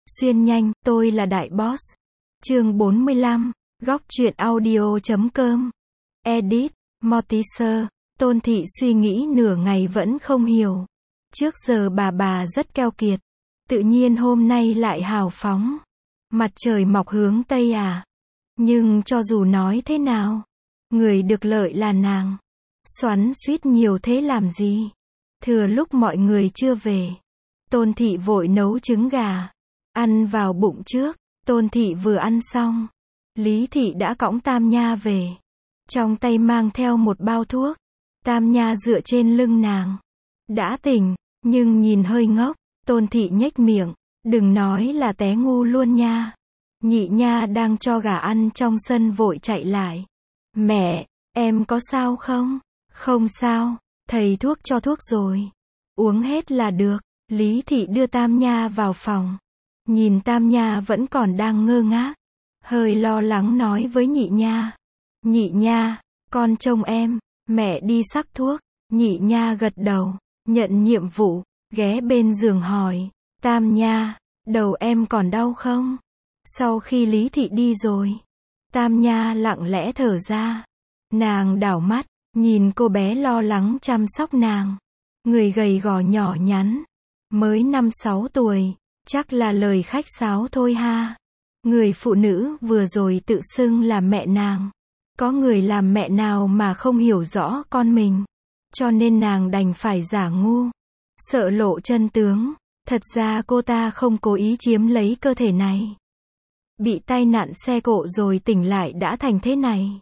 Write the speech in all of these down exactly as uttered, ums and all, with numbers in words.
Xuyên nhanh, tôi là Đại Boss. Chương bốn mươi lăm, góc truyện audio chấm com. Edit, Mortimer. Tôn Thị suy nghĩ nửa ngày vẫn không hiểu. Trước giờ bà bà rất keo kiệt. Tự nhiên hôm nay lại hào phóng. Mặt trời mọc hướng Tây à. Nhưng cho dù nói thế nào, người được lợi là nàng. Xoắn xuýt nhiều thế làm gì? Thừa lúc mọi người chưa về, Tôn Thị vội nấu trứng gà. Ăn vào bụng trước. Tôn Thị vừa ăn xong, Lý Thị đã cõng Tam Nha về. Trong tay mang theo một bao thuốc. Tam Nha dựa trên lưng nàng. Đã tỉnh, nhưng nhìn hơi ngốc. Tôn Thị nhếch miệng. Đừng nói là té ngu luôn nha. Nhị Nha đang cho gà ăn trong sân vội chạy lại. Mẹ, em có sao không? Không sao, thầy thuốc cho thuốc rồi. Uống hết là được. Lý Thị đưa Tam Nha vào phòng. Nhìn Tam Nha vẫn còn đang ngơ ngác. Hơi lo lắng nói với Nhị Nha. Nhị Nha, con trông em, mẹ đi sắc thuốc. Nhị Nha gật đầu, nhận nhiệm vụ, ghé bên giường hỏi. Tam Nha, đầu em còn đau không? Sau khi Lý Thị đi rồi, Tam Nha lặng lẽ thở ra. Nàng đảo mắt, nhìn cô bé lo lắng chăm sóc nàng. Người gầy gò nhỏ nhắn, mới năm sáu tuổi, chắc là lời khách sáo thôi ha. Người phụ nữ vừa rồi tự xưng là mẹ nàng. Có người làm mẹ nào mà không hiểu rõ con mình. Cho nên nàng đành phải giả ngu. Sợ lộ chân tướng. Thật ra cô ta không cố ý chiếm lấy cơ thể này. Bị tai nạn xe cộ rồi tỉnh lại đã thành thế này.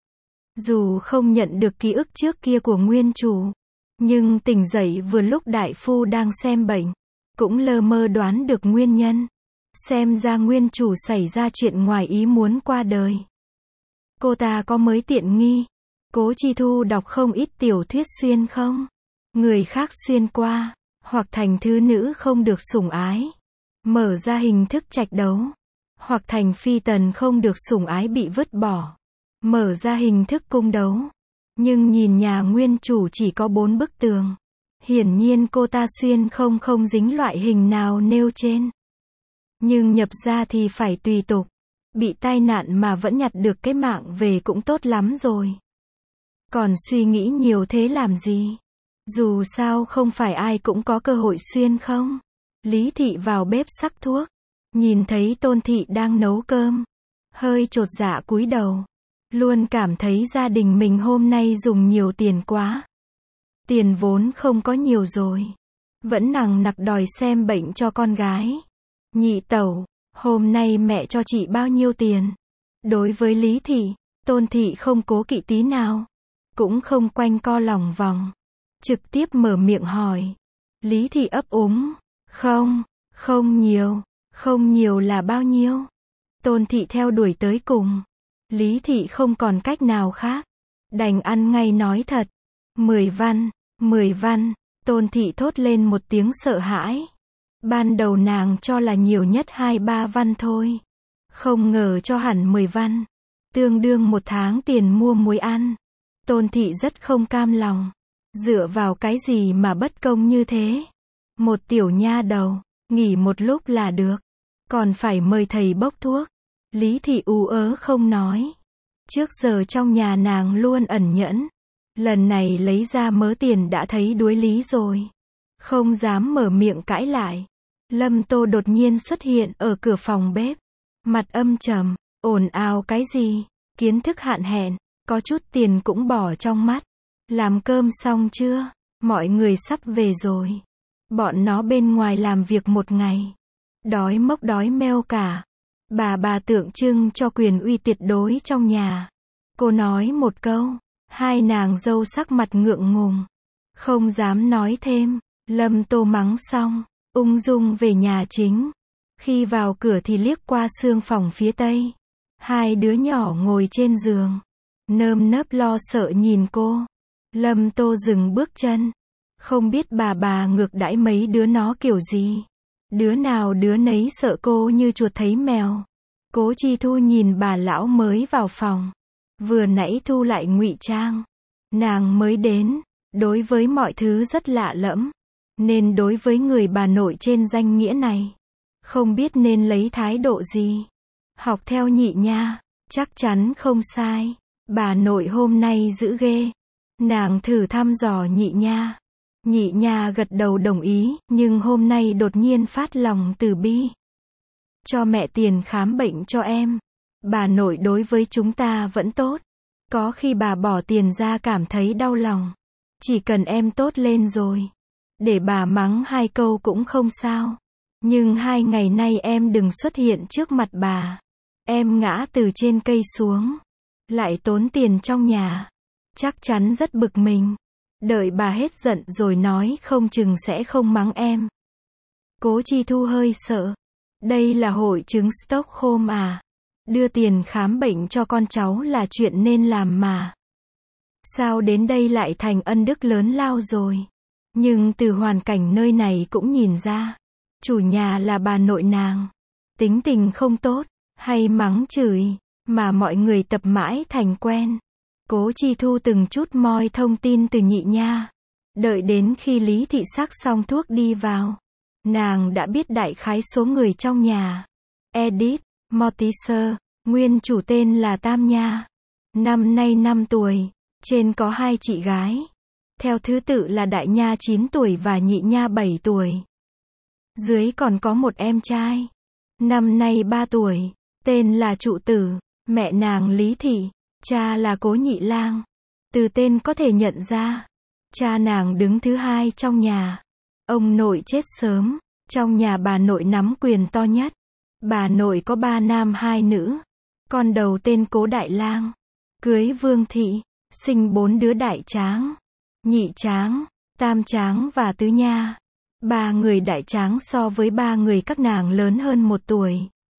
Dù không nhận được ký ức trước kia của nguyên chủ, nhưng tỉnh dậy vừa lúc đại phu đang xem bệnh, cũng lơ mơ đoán được nguyên nhân. Xem ra nguyên chủ xảy ra chuyện ngoài ý muốn qua đời. Cô ta có mới tiện nghi. Cố Chi Thu đọc không ít tiểu thuyết xuyên không? Người khác xuyên qua, hoặc thành thứ nữ không được sủng ái, mở ra hình thức trạch đấu. Hoặc thành phi tần không được sủng ái bị vứt bỏ, mở ra hình thức cung đấu. Nhưng nhìn nhà nguyên chủ chỉ có bốn bức tường. Hiển nhiên cô ta xuyên không không dính loại hình nào nêu trên. Nhưng nhập ra thì phải tùy tục. Bị tai nạn mà vẫn nhặt được cái mạng về cũng tốt lắm rồi. Còn suy nghĩ nhiều thế làm gì? Dù sao không phải ai cũng có cơ hội xuyên không? Lý Thị vào bếp sắc thuốc. Nhìn thấy Tôn Thị đang nấu cơm. Hơi chột dạ cúi đầu. Luôn cảm thấy gia đình mình hôm nay dùng nhiều tiền quá. Tiền vốn không có nhiều rồi. Vẫn nằng nặc đòi xem bệnh cho con gái. Nhị tẩu, hôm nay mẹ cho chị bao nhiêu tiền? Đối với Lý Thị, Tôn Thị không cố kỵ tí nào. Cũng không quanh co lòng vòng. Trực tiếp mở miệng hỏi. Lý Thị ấp úng. Không, không nhiều. Không nhiều là bao nhiêu? Tôn Thị theo đuổi tới cùng. Lý Thị không còn cách nào khác. Đành ăn ngay nói thật. Mười văn, mười văn. Tôn Thị thốt lên một tiếng sợ hãi. Ban đầu nàng cho là nhiều nhất hai ba văn thôi. Không ngờ cho hẳn mười văn. Tương đương một tháng tiền mua muối ăn. Tôn Thị rất không cam lòng. Dựa vào cái gì mà bất công như thế? Một tiểu nha đầu, nghỉ một lúc là được. Còn phải mời thầy bốc thuốc. Lý Thị ú ớ không nói. Trước giờ trong nhà nàng luôn ẩn nhẫn. Lần này lấy ra mớ tiền đã thấy đuối lý rồi. Không dám mở miệng cãi lại. Lâm Tô đột nhiên xuất hiện ở cửa phòng bếp. Mặt âm trầm, ồn ào cái gì? Kiến thức hạn hẹn, có chút tiền cũng bỏ trong mắt. Làm cơm xong chưa? Mọi người sắp về rồi. Bọn nó bên ngoài làm việc một ngày. Đói mốc đói meo cả. Bà bà tượng trưng cho quyền uy tuyệt đối trong nhà. Cô nói một câu. Hai nàng dâu sắc mặt ngượng ngùng. Không dám nói thêm. Lâm Tô mắng xong. Ung dung về nhà chính. Khi vào cửa thì liếc qua xương phòng phía tây. Hai đứa nhỏ ngồi trên giường. Nơm nớp lo sợ nhìn cô. Lâm Tô dừng bước chân. Không biết bà bà ngược đãi mấy đứa nó kiểu gì. Đứa nào đứa nấy sợ cô như chuột thấy mèo. Cố Chi Thu nhìn bà lão mới vào phòng. Vừa nãy thu lại ngụy trang. Nàng mới đến. Đối với mọi thứ rất lạ lẫm. Nên đối với người bà nội trên danh nghĩa này. Không biết nên lấy thái độ gì. Học theo nhị nha, chắc chắn không sai. Bà nội hôm nay dữ ghê. Nàng thử thăm dò nhị nha. Nhị nha gật đầu đồng ý, nhưng hôm nay đột nhiên phát lòng từ bi. Cho mẹ tiền khám bệnh cho em. Bà nội đối với chúng ta vẫn tốt. Có khi bà bỏ tiền ra cảm thấy đau lòng. Chỉ cần em tốt lên rồi. Để bà mắng hai câu cũng không sao. Nhưng hai ngày nay em đừng xuất hiện trước mặt bà. Em ngã từ trên cây xuống. Lại tốn tiền trong nhà. Chắc chắn rất bực mình. Đợi bà hết giận rồi nói không chừng sẽ không mắng em. Cố Chi Thu hơi sợ. Đây là hội chứng Stockholm à? Đưa tiền khám bệnh cho con cháu là chuyện nên làm mà. Sao đến đây lại thành ân đức lớn lao rồi? Nhưng từ hoàn cảnh nơi này cũng nhìn ra. Chủ nhà là bà nội nàng. Tính tình không tốt, hay mắng chửi, mà mọi người tập mãi thành quen. Cố Chi Thu từng chút moi thông tin từ nhị nha. Đợi đến khi Lý Thị sắc xong thuốc đi vào. Nàng đã biết đại khái số người trong nhà. Edith Mortimer, nguyên chủ tên là Tam Nha. Năm nay năm tuổi, trên có hai chị gái. Theo thứ tự là Đại Nha chín tuổi và Nhị Nha bảy tuổi. Dưới còn có một em trai. Năm nay ba tuổi, tên là Trụ Tử, mẹ nàng Lý Thị, cha là Cố Nhị Lang. Từ tên có thể nhận ra, cha nàng đứng thứ hai trong nhà. Ông nội chết sớm, trong nhà bà nội nắm quyền to nhất. Bà nội có ba nam hai nữ. Con đầu tên Cố Đại Lang, cưới Vương Thị, sinh bốn đứa Đại Tráng, Nhị Tráng, Tam Tráng và Tứ Nha. Ba người Đại Tráng so với ba người các nàng lớn hơn một tuổi.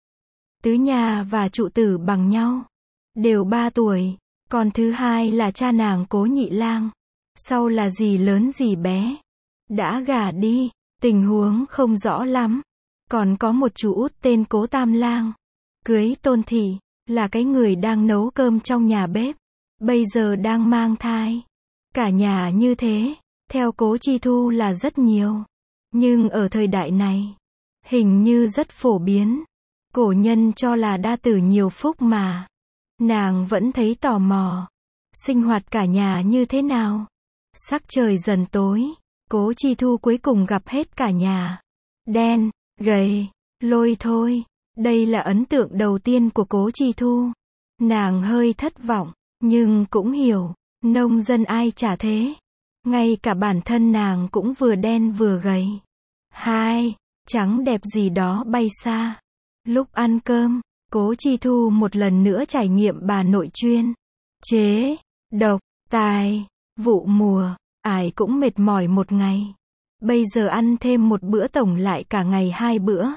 Tứ Nha và Trụ Tử bằng nhau, đều ba tuổi. Còn thứ hai là cha nàng Cố Nhị Lang. Sau là dì lớn dì bé. Đã gả đi, tình huống không rõ lắm. Còn có một chú út tên Cố Tam Lang, cưới Tôn Thị, là cái người đang nấu cơm trong nhà bếp. Bây giờ đang mang thai. Cả nhà như thế, theo Cố Chi Thu là rất nhiều. Nhưng ở thời đại này, hình như rất phổ biến. Cổ nhân cho là đa tử nhiều phúc mà. Nàng vẫn thấy tò mò. Sinh hoạt cả nhà như thế nào? Sắc trời dần tối. Cố Chi Thu cuối cùng gặp hết cả nhà. Đen, gầy, lôi thôi. Đây là ấn tượng đầu tiên của Cố Chi Thu. Nàng hơi thất vọng, nhưng cũng hiểu. Nông dân ai chả thế. Ngay cả bản thân nàng cũng vừa đen vừa gầy. Hai, trắng đẹp gì đó bay xa. Lúc ăn cơm, Cố Chi Thu một lần nữa trải nghiệm bà nội chuyên chế, độc, tài, vụ mùa. Ai cũng mệt mỏi một ngày. Bây giờ ăn thêm một bữa tổng lại cả ngày hai bữa.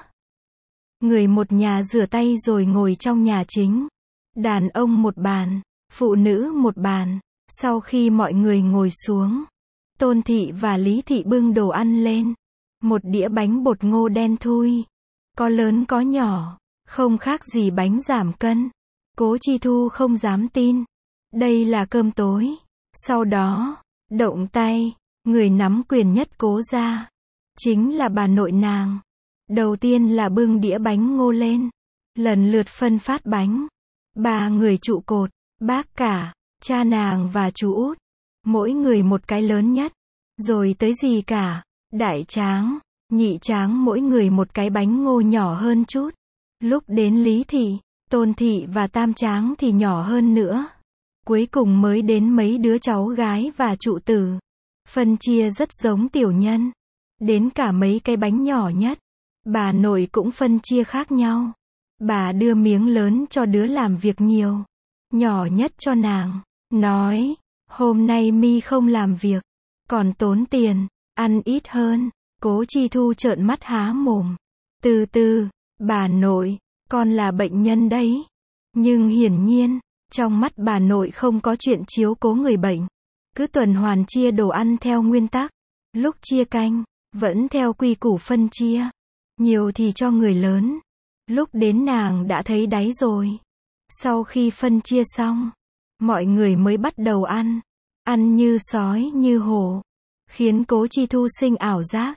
Người một nhà rửa tay rồi ngồi trong nhà chính. Đàn ông một bàn, phụ nữ một bàn. Sau khi mọi người ngồi xuống, Tôn Thị và Lý Thị bưng đồ ăn lên. Một đĩa bánh bột ngô đen thui. Có lớn có nhỏ, không khác gì bánh giảm cân. Cố Chi Thu không dám tin. Đây là cơm tối. Sau đó, động tay, người nắm quyền nhất Cố gia. Chính là bà nội nàng. Đầu tiên là bưng đĩa bánh ngô lên. Lần lượt phân phát bánh. Ba người trụ cột, bác cả, cha nàng và chú út. Mỗi người một cái lớn nhất. Rồi tới dì cả, Đại Tráng, Nhị Tráng mỗi người một cái bánh ngô nhỏ hơn chút. Lúc đến Lý Thị, Tôn Thị và Tam Tráng thì nhỏ hơn nữa. Cuối cùng mới đến mấy đứa cháu gái và Trụ Tử. Phân chia rất giống tiểu nhân. Đến cả mấy cái bánh nhỏ nhất. Bà nội cũng phân chia khác nhau. Bà đưa miếng lớn cho đứa làm việc nhiều. Nhỏ nhất cho nàng. Nói, hôm nay mi không làm việc. Còn tốn tiền, ăn ít hơn. Cố Chi Thu trợn mắt há mồm. Từ từ, bà nội, con là bệnh nhân đấy. Nhưng hiển nhiên, trong mắt bà nội không có chuyện chiếu cố người bệnh. Cứ tuần hoàn chia đồ ăn theo nguyên tắc. Lúc chia canh, vẫn theo quy củ phân chia. Nhiều thì cho người lớn. Lúc đến nàng đã thấy đáy rồi. Sau khi phân chia xong, mọi người mới bắt đầu ăn. Ăn như sói như hổ. Khiến Cố Chi Thu sinh ảo giác.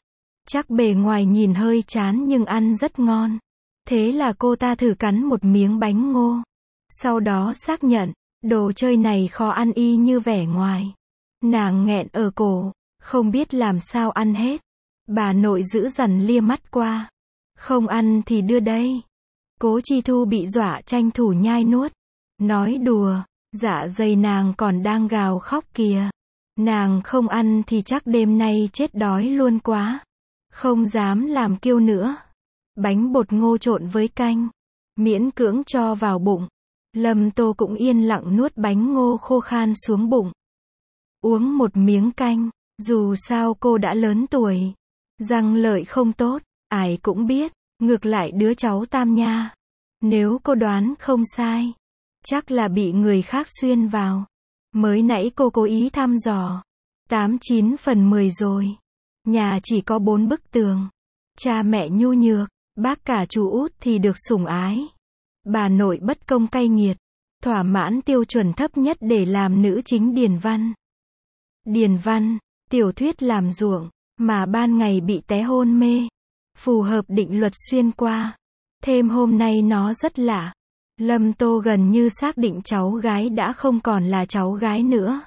Chắc bề ngoài nhìn hơi chán nhưng ăn rất ngon. Thế là cô ta thử cắn một miếng bánh ngô. Sau đó xác nhận, đồ chơi này khó ăn y như vẻ ngoài. Nàng nghẹn ở cổ, không biết làm sao ăn hết. Bà nội dữ dằn lia mắt qua. Không ăn thì đưa đây. Cố Chi Thu bị dọa tranh thủ nhai nuốt. Nói đùa, dạ dày nàng còn đang gào khóc kìa. Nàng không ăn thì chắc đêm nay chết đói luôn quá. Không dám làm kiêu nữa. Bánh bột ngô trộn với canh. Miễn cưỡng cho vào bụng. Lâm Tô cũng yên lặng nuốt bánh ngô khô khan xuống bụng. Uống một miếng canh. Dù sao cô đã lớn tuổi. Răng lợi không tốt, ai cũng biết. Ngược lại đứa cháu Tam Nha. Nếu cô đoán không sai. Chắc là bị người khác xuyên vào. Mới nãy cô cố ý thăm dò. Tám chín phần mười rồi. Nhà chỉ có bốn bức tường. Cha mẹ nhu nhược. Bác cả chú út thì được sủng ái. Bà nội bất công cay nghiệt. Thỏa mãn tiêu chuẩn thấp nhất để làm nữ chính điền văn. Điền văn, tiểu thuyết làm ruộng, mà ban ngày bị té hôn mê. Phù hợp định luật xuyên qua. Thêm hôm nay nó rất lạ. Lâm Tô gần như xác định cháu gái đã không còn là cháu gái nữa.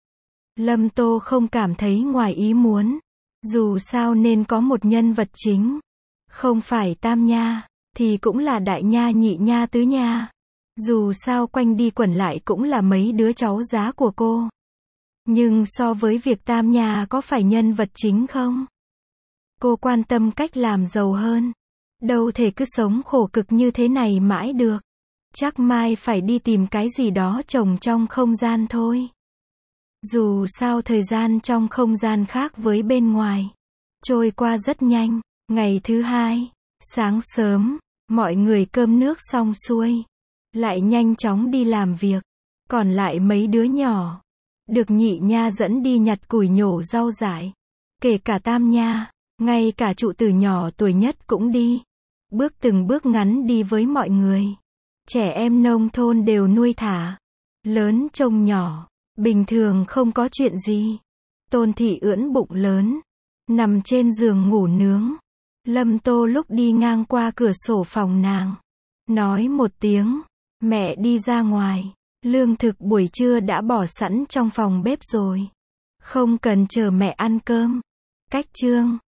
Lâm Tô không cảm thấy ngoài ý muốn. Dù sao nên có một nhân vật chính. Không phải Tam Nha, thì cũng là Đại Nha, Nhị Nha, Tứ Nha. Dù sao quanh đi quẩn lại cũng là mấy đứa cháu giá của cô. Nhưng so với việc Tam Nha có phải nhân vật chính không? Cô quan tâm cách làm giàu hơn. Đâu thể cứ sống khổ cực như thế này mãi được. Chắc mai phải đi tìm cái gì đó trồng trong không gian thôi. Dù sao thời gian trong không gian khác với bên ngoài. Trôi qua rất nhanh. Ngày thứ hai, sáng sớm, mọi người cơm nước xong xuôi. Lại nhanh chóng đi làm việc. Còn lại mấy đứa nhỏ. Được Nhị Nha dẫn đi nhặt củi nhổ rau dại. Kể cả Tam Nha, ngay cả trụ tử nhỏ tuổi nhất cũng đi. Bước từng bước ngắn đi với mọi người. Trẻ em nông thôn đều nuôi thả. Lớn trông nhỏ. Bình thường không có chuyện gì. Tôn Thị ưỡn bụng lớn. Nằm trên giường ngủ nướng. Lâm Tô lúc đi ngang qua cửa sổ phòng nàng. Nói một tiếng. Mẹ đi ra ngoài. Lương thực buổi trưa đã bỏ sẵn trong phòng bếp rồi. Không cần chờ mẹ ăn cơm. Cách chương.